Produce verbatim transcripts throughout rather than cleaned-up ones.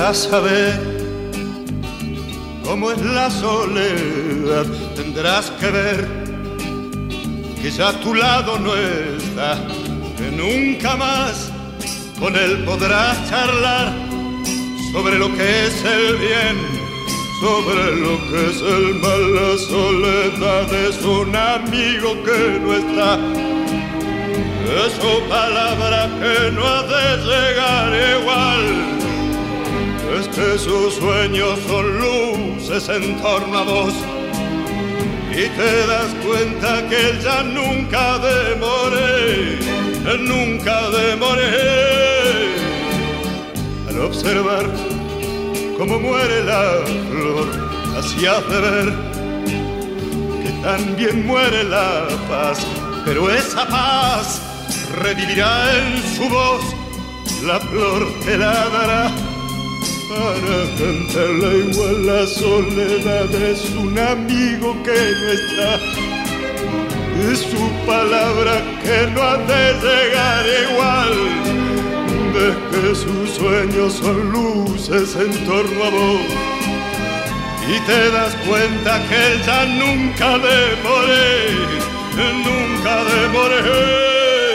Para saber cómo es la soledad tendrás que ver que ya a tu lado no está, que nunca más con él podrás charlar sobre lo que es el bien, sobre lo que es el mal. La soledad es un amigo que no está, es su palabra que no ha de llegar igual. Es que sus sueños son luces en torno a vos y te das cuenta que él ya nunca demore, nunca demore. Al observar cómo muere la flor, así has de ver que también muere la paz, pero esa paz revivirá en su voz, la flor te la dará para cantarla igual. La soledad es un amigo que no está, es su palabra que no ha de llegar igual. Ves que sus sueños son luces en torno a vos y te das cuenta que él ya nunca demore, nunca demore.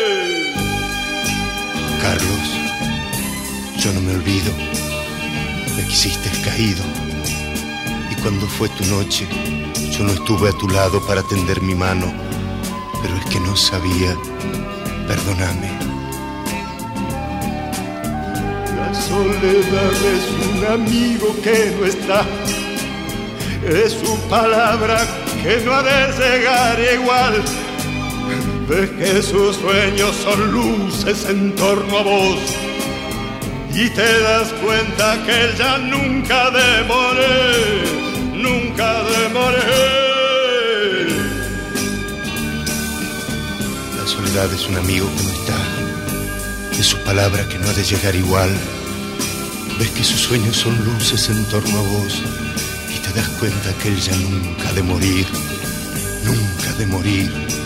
Carlos, yo no me olvido, me quisiste caído, y cuando fue tu noche yo no estuve a tu lado para tender mi mano, pero el que no sabía, perdóname. La soledad es un amigo que no está, es su palabra que no ha de llegar igual. Ves que sus sueños son luces en torno a vos y te das cuenta que él ya nunca demore, nunca demore. La soledad es un amigo que no está, es su palabra que no ha de llegar igual. Ves que sus sueños son luces en torno a vos y te das cuenta que él ya nunca ha de morir, nunca ha de morir.